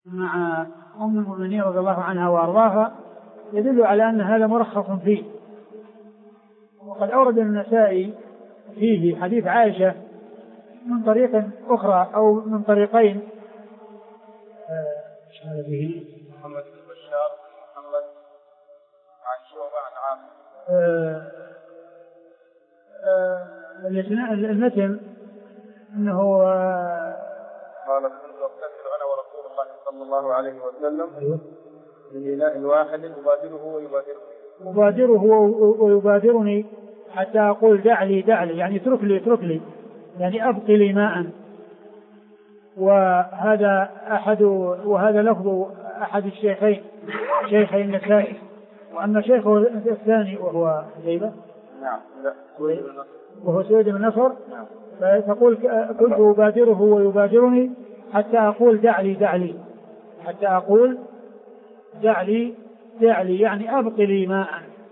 مع أم المؤمنين رضي الله عنها وأرضاها يدل على أن هذا مرخص فيه. وقد أورد النسائي فيه حديث عائشة من طريق أخرى أو من طريقين. هذا به محمد بن بشار محمد عن شعبة عن عاصم. المتن أنه قال كنت أقتتل أنا ورسول الله صلى الله عليه وسلم بإناء واحد أبادره ويبادرني حتى أقول دع لي يعني اترك لي يعني أبقي لي ماء. وهذا لفظ أحد الشيخين شيخي النسائي. وأما شيخه الثاني وهو جيبة وهو سويد بن نصر فتقول كنت أبادره ويبادرني حتى أقول دع لي حتى أقول دع لي يعني أبقي لي ماء.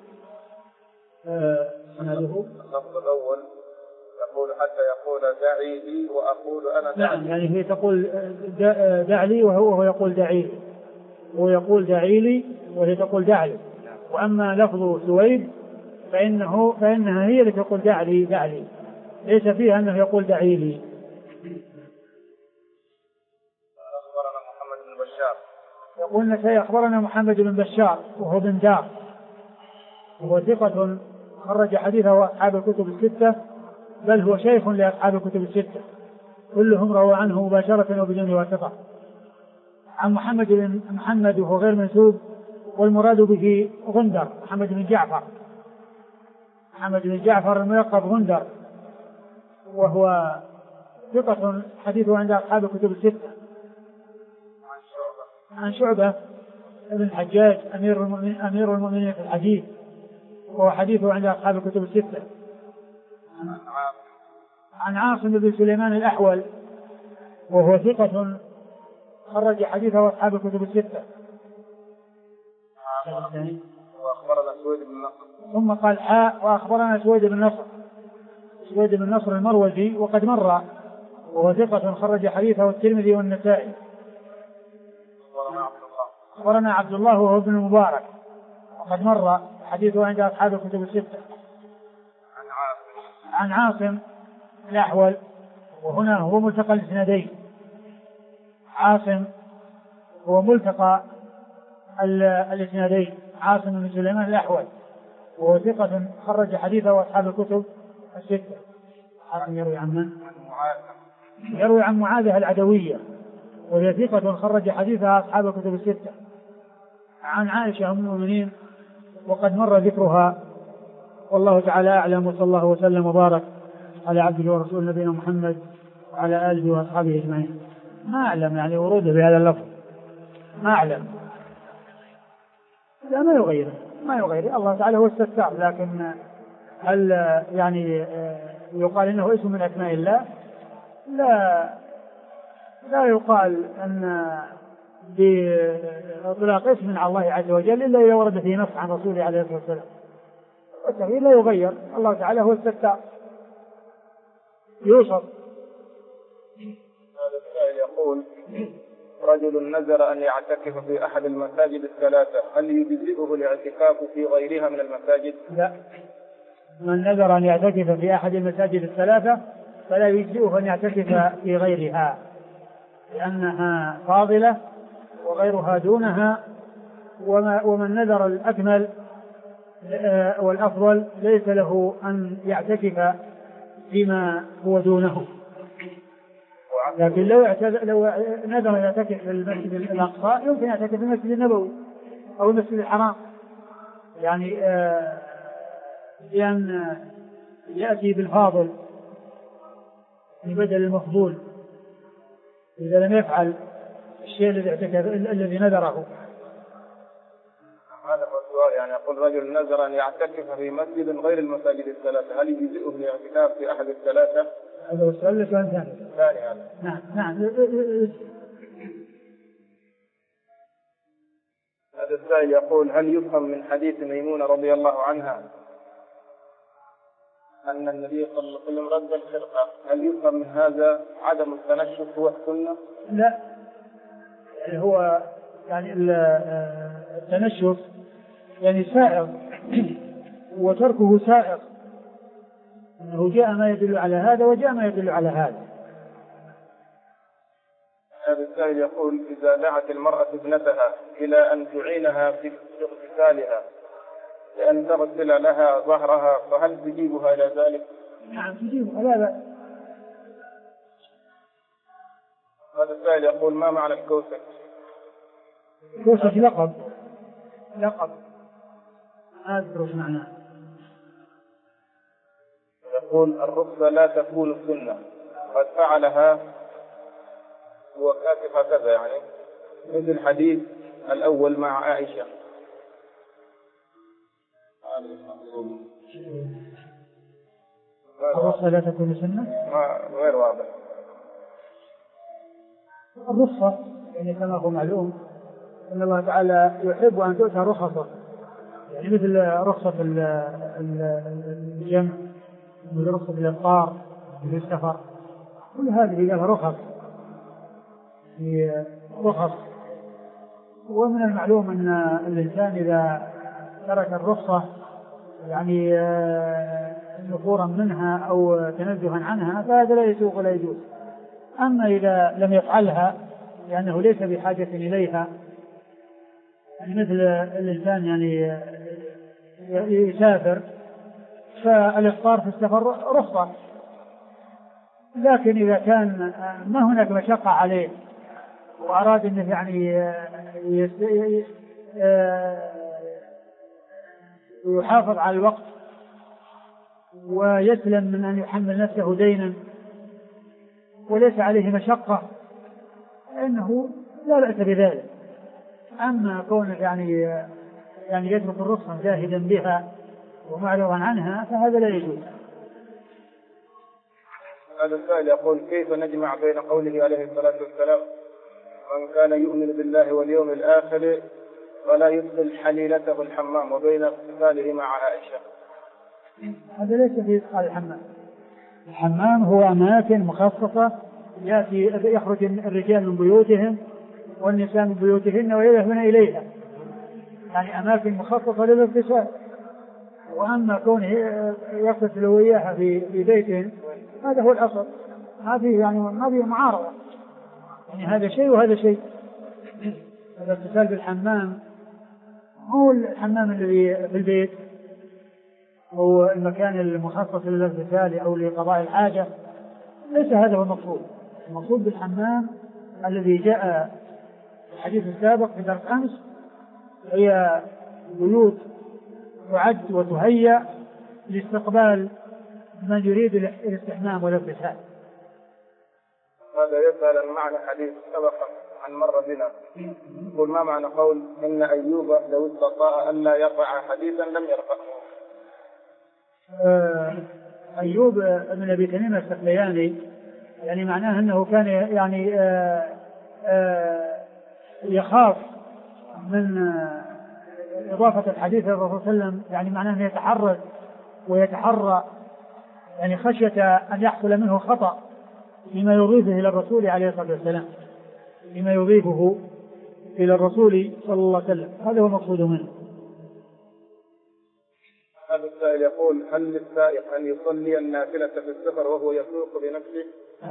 اللفظ الأول يقول حتى يقول دعي لي وأقول أنا دعي. نعم يعني هي تقول دع لي وهو يقول دعي لي ويقول دعي لي وهي تقول دع لي. وأما لفظ سويد فإنها هي اللي تقول دع لي ليس فيها أنه يقول دعي لي. أخبرنا محمد بن بشار يقول النسائي أخبرنا محمد بن بشار وهو بن دار وهو ثقة خرج حديثه أصحاب الكتب الستة بل هو شيخ لأصحاب الكتب الستة كلهم روى عنه مباشرة وبدون واسطة. عن محمد وهو غير منسوب والمراد به غندر محمد بن جعفر الملقب غندر وهو ثقة حديثه عند أصحاب الكتب الستة. عن شعبة بن الحجاج أمير المؤمنين في الحديث وهو حديثه عند أصحاب الكتب الستة. عن عاصم بن سليمان الأحول وهو ثقة خرج حديثه أصحاب الكتب الستة. وأخبرنا سويد بن نصر ثم قال وأخبرنا سويد بن نصر المروزي وقد مر وهو ثقة خرج حديثه الترمذي والنسائي. أخبرنا عبد الله وهو ابن المبارك وقد مر حديثه عند أصحاب الكتب الستة. عن عاصم الأحول وهنا هو ملتقى الإسنادين. عاصم هو ملتقى الإسنادين عاصم بن سليمان الأحول وهو ثقة خرج حديثه أصحاب الكتب الستة. عاصم يروي عن من؟ يروي عن معاذة العدوية وهي ثقة خرج حديثها أصحاب الكتب الستة. عن عائشة أم المؤمنين وقد مر ذكرها والله تعالى أعلم. وصلى الله وسلم وبارك على عبده ورسول نبينا محمد وعلى آله وأصحابه أجمعين. ما أعلم يعني وروده بهذا اللفظ ما أعلم. لا ما يغير الله تعالى هو الستار. لكن هل يعني يقال إنه اسم من أسماء الله؟ لا يقال أن بإطلاق اسم على الله عز وجل إلا إذا ورد فيه نص عن رسوله عليه الصلاة والسلام. والتغيير لا يغير. الله تعالى هو الستار يوصف. هذا السائل يقول رجل نذر أن يعتكف في أحد المساجد الثلاثة هل يجزئه الاعتكاف في غيرها من المساجد؟ لا. من نذر أن يعتكف في أحد المساجد الثلاثة فلا يجزئه أن يعتكف في غيرها لأنها فاضلة وغيرها دونها. ومن نذر الأكمل والأفضل ليس له أن يعتكف فيما هو دونه. لكن لو نذر يعتكف في المسجد الأقصى يمكن يعتكف في المسجد النبوي أو المسجد الحرام يعني لأن يأتي بالفاضل بدل المفضول إذا لم يفعل الشيء الذي نذره. هذا هو السؤال يعني يقول رجل نذر أن يعتكف في مسجد غير المساجد الثلاثة هل يجزئه الاعتكاف في أحد الثلاثة؟ هذا هو السؤال ثاني هذا. نعم. هذا السائل يقول هل يفهم من حديث ميمونة رضي الله عنها أن النبي صلى الله عليه وسلم رد الخرقة هل يفهم من هذا عدم التنشف هو السنة؟ لا يعني هو يعني التنشف يعني سائغ وتركه سائغ، أنه جاء ما يدل على هذا وجاء ما يدل على هذا. هذا السائل يقول: إذا دعت المرأة ابنتها إلى أن تعينها في اغتسالها لأن تغسل لها ظهرها، فهل تجيبها إلى ذلك؟ نعم تجيبها، لا لا. هذا السائل يقول: ما معنى الكوسج؟ الكوسج لقب ما أدري معناه. يقول: الرخصة لا تكون سنة، قد فعلها هو كاتب هكذا يعني، مثل الحديث الأول مع عائشة. الرخصة لا تكون سنة؟ غير واضح. الرخصة يعني كما هو معلوم أن الله تعالى يحب أن تؤتى رخصة، يعني مثل رخصة الجمع، مثل رخصة الإفطار في السفر، كل هذه لها رخص في رخص. ومن المعلوم أن الإنسان إذا ترك الرخصة يعني نفورا منها أو تنزها عنها فهذا لا يسوق ولا يجوز. أما إذا لم يفعلها لأنه ليس بحاجة إليها، يعني مثل الإنسان يعني يسافر فالإفطار في السفر رخصة، لكن إذا كان ما هناك مشقة عليه وأراد أنه يعني يحافظ على الوقت ويسلم من أن يحمل نفسه دينا وليس عليه مشقة إنه لا بأس بذلك. أما كونه يعني يترك الرخصة جاهدا بها ومعرضا عنها فهذا لا يجوز. هذا السائل يقول: كيف نجمع بين قوله عليه الصلاة والسلام: من كان يؤمن بالله واليوم الآخر ولا يدخل حليلته الحمام، وبين اغتساله مع عائشة؟ هذا ليس في إدخال الحمام. الحمام هو أماكن مخصصة يخرج الرجال من بيوتهم والنساء من بيوتهن ويذهبن إليها، يعني أماكن مخصصة للاغتسال. وأما كونه يغتسل وياها في بيتهم هذا هو الأصل، ما فيه معارضة، يعني هذا شيء وهذا شيء. الاغتسال بالحمام هو الحمام الذي في البيت أو المكان المخصص للاغتسال أو لقضاء الحاجة، ليس هذا هو المقصود. المقصود بالحمام الذي جاء في الحديث السابق في درس أمس، هي بيوت تعد وتهيأ لاستقبال من يريد الاستحمام والاغتسال. هذا يسأل عن معنى حديث سبق عن مر بنا، يقول: ما معنى قول إن أيوب لو استطاع أن لا يرفع حديثا لم يرفعه؟ أيوب ابن أبي تميم السختياني يعني معناه أنه كان يعني يخاف من إضافة الحديث إلى الرسول صلى الله عليه وسلم، يعني معناه أنه يتحرز ويتحرى، يعني خشية أن يحصل منه خطأ فيما يضيفه إلى الرسول عليه الصلاة والسلام، فيما يضيفه إلى الرسول صلى الله عليه وسلم. هذا هو المقصود منه. هذا السائل يقول: هل للسائق أن يصلي النافلة في السفر وهو يسوق بنفسه؟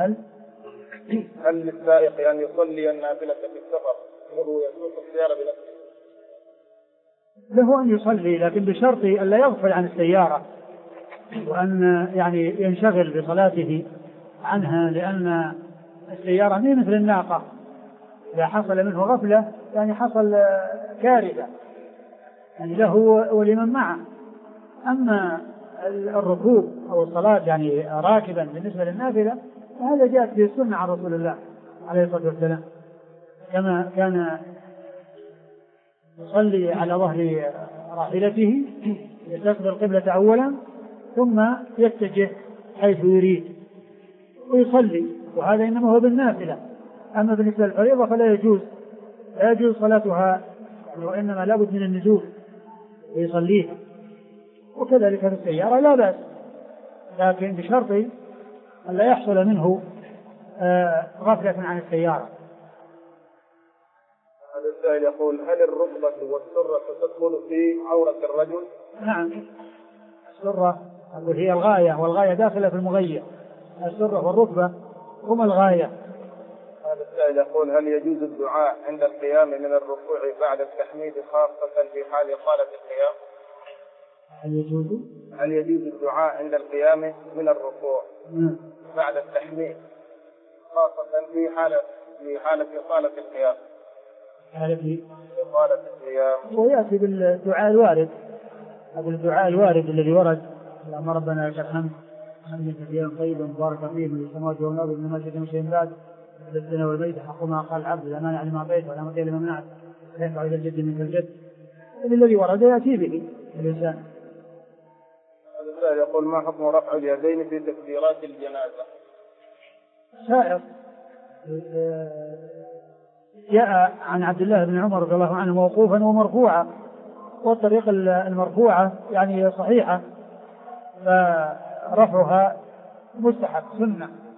هل للسائق أن يصلي النافلة في السفر وهو يسوق السيارة بنفسه؟ له أن يصلي، لكن بشرط أن لا يغفل عن السيارة وأن يعني ينشغل بصلاته عنها، لأن السيارة هي مثل الناقة، إذا حصل منه غفلة يعني حصل كارثة يعني له ولمن معه. أما الركوب أو الصلاة يعني راكبا بالنسبة للنافلة فهذا جاءت في السنة عن رسول الله عليه الصلاة والسلام، كما كان يصلي على ظهر راحلته يستقبل القبلة أولا ثم يتجه حيث يريد ويصلي، وهذا إنما هو بالنافلة. أما بالنسبة للفريضة فلا يجوز صلاتها، وإنما لابد من النزول ويصليها. وكذلك في السيارة لا بأس، لكن بشرط أن لا يحصل منه غفلة عن السيارة. هذا السائل يقول هل الركبة والسرة تدخل في عورة الرجل؟ نعم، السرة هي الغاية، والغاية داخلة في المغير. السرة والركبة هما الغاية. هذا السائل يقول هل يجوز الدعاء عند القيام من الركوع بعد التحميد خاصة في حال إطالة القيام؟ هل يجوز الدعاء عند القيام من الركوع بعد التحميد خاصة في حالة إطالة القيام؟ إطالة القيام. ويأتي بالدعاء الوارد، هذا الدعاء الوارد الذي ورد: اللهم ربنا لك الحمد حمدا كثيرا طيبا مباركا فيه من السماوات والأرض من ما شئت من شيء بعد الدنيا والبيت حق ما قال العبد لا مانع لما أعطيت ولا معطي لما منعت لا ينفع إلى الجد منك الجد. الذي ورد يأتي به الإنسان. هذا يقول ما حكم رفع اليدين في تكبيرات الجنازة؟ سائر. جاء عن عبد الله بن عمر رضي الله عنه موقوفا ومرفوعا، والطريق المرفوعة يعني صحيحة، فرفعها مستحب سنة.